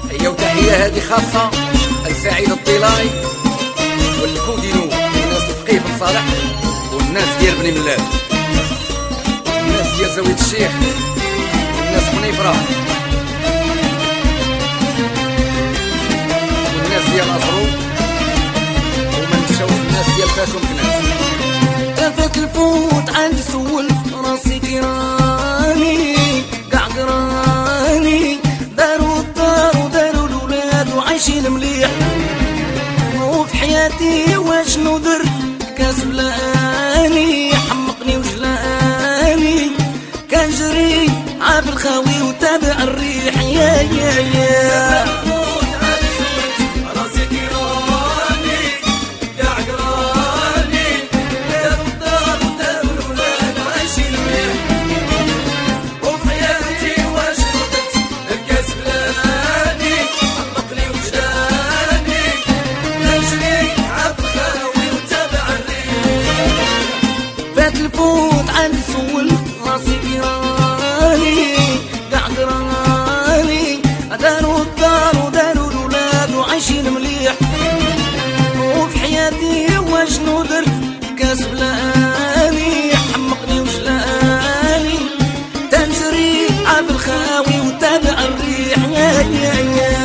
هي وتحية هذه خاصة لسعيد الطلاي والكودينو والناس الفقيه بن صالح والناس ديال بني ملال والناس ديال زاوية الشيخ والناس حنيفرة والناس ديال أزرو وما نساوش الناس ديال فاس ومكناس. لفت الفوت عندي سول راسي كيراني قاع قراني داروا الدار وداروا الولاد وعايشين مليح وفي حياتي واشنو درت كاس بلاني حمقني وجلاني كنجري عافي الخاوي وتابع الريح يا الفوت عندي سول راسي كيراني قاع قراني داروا الدار وداروا الولاد وعايشين مليح وفي حياتي واشنو درت كاس بلاني حمقني وجلاني تنجري عافي الخاوي وتابع الريح يا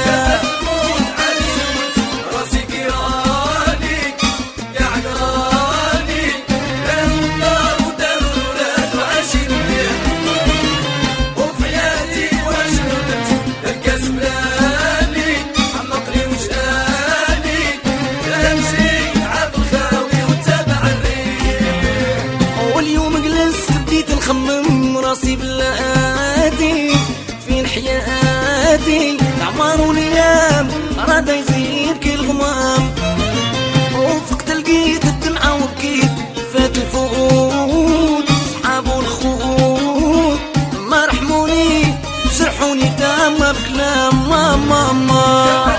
نخمم راسي بلادي فين حياتي العمار والايام راد يزيد كي الغمام وفقت لقيت الدمعة وبكيت فات الفقود صحاب والخوت ما رحموني جرحوني تاما بكلام ماما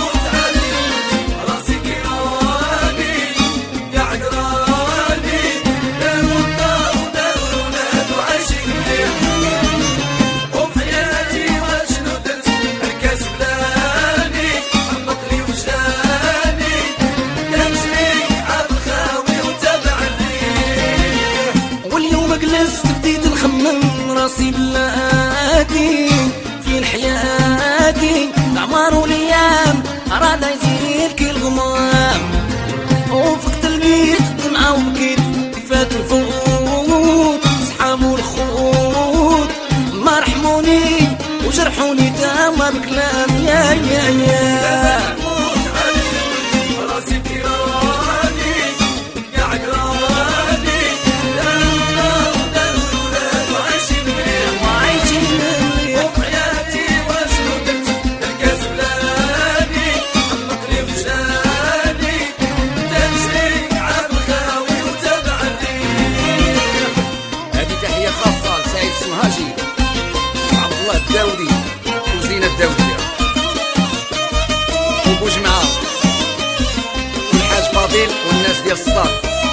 بديت نخمم راسي بلادي فين حياتي العمار والايام راد يزيد كي الغمام وفقت البيت دمعة وبكيت فات الفوت صحاب والخوت ما رحموني وجرحوني تاما بكلام يا الداودي وزينة الداودية وبوجمعة والحاج فاضل والناس ديال الصدار.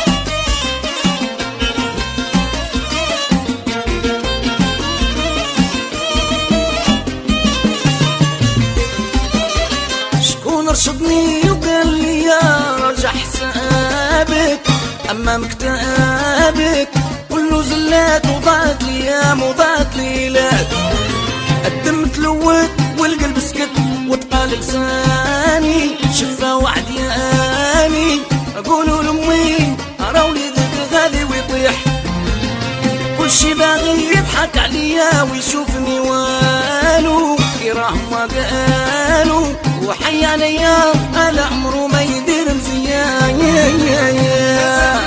شكون رشدني وقال لي رجع حسابك اما مكتابك كله زلات وضاعت الايام وضاعت ليلات الدم تلوت والقلب سكت وتقال لساني شفا وعد ياني اقولوا لامي راه وليدك غالي ويطيح كل شي باغي يضحك عليا ويشوفني والو كراه ما قالوا وحي عليا على عمرو ما يدير مزيان يا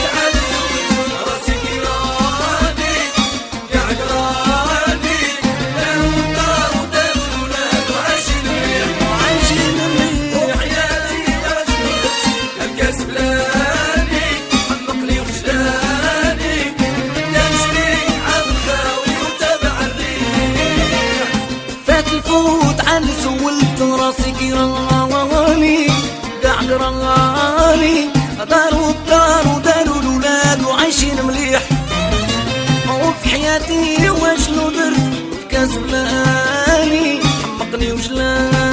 سولت راسي كيراني قاع قراني داروا الدار وداروا الولاد وعايشين مليح وفي حياتي واشنو درت كاس بلاني حمقني وجلاني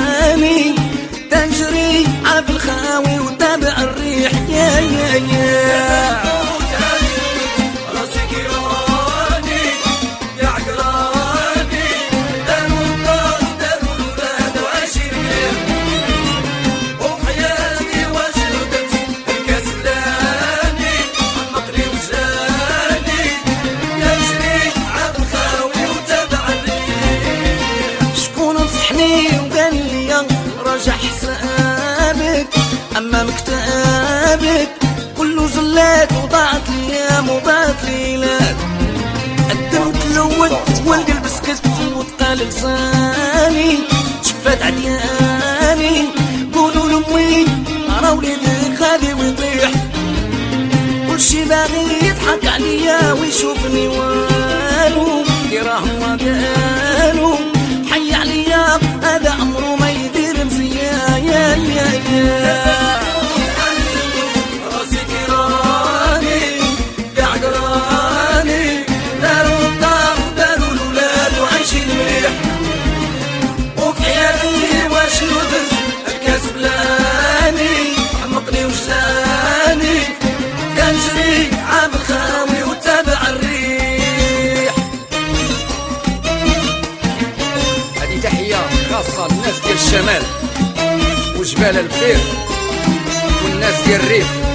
جاني وقال لي راجع حسابك، اما مكتابك كله زلات وضاعت الايام وضاعت ليلات. قدمت لوت والقلب سكت وتقال لساني، شفات عدياني قولوا لامي راه وليدك غادي ويطيح، كل شي باغي يضحك عليا ويشوفني والو، اللي راهم ما قالوا حي عليا هذا عمرو ما يدير مزيان. يا يا يا راسي كيراني قاع قراني، داروا الدار وداروا الولاد وعايشين مليح، وفي حياتي واش ندز الكاس بلاني عمقني وجداني، كنجري عام الخاوي وتابع الريح. هذه تحية خاصة للناس ديال الشمال وجبال البحير والناس ديال الريف.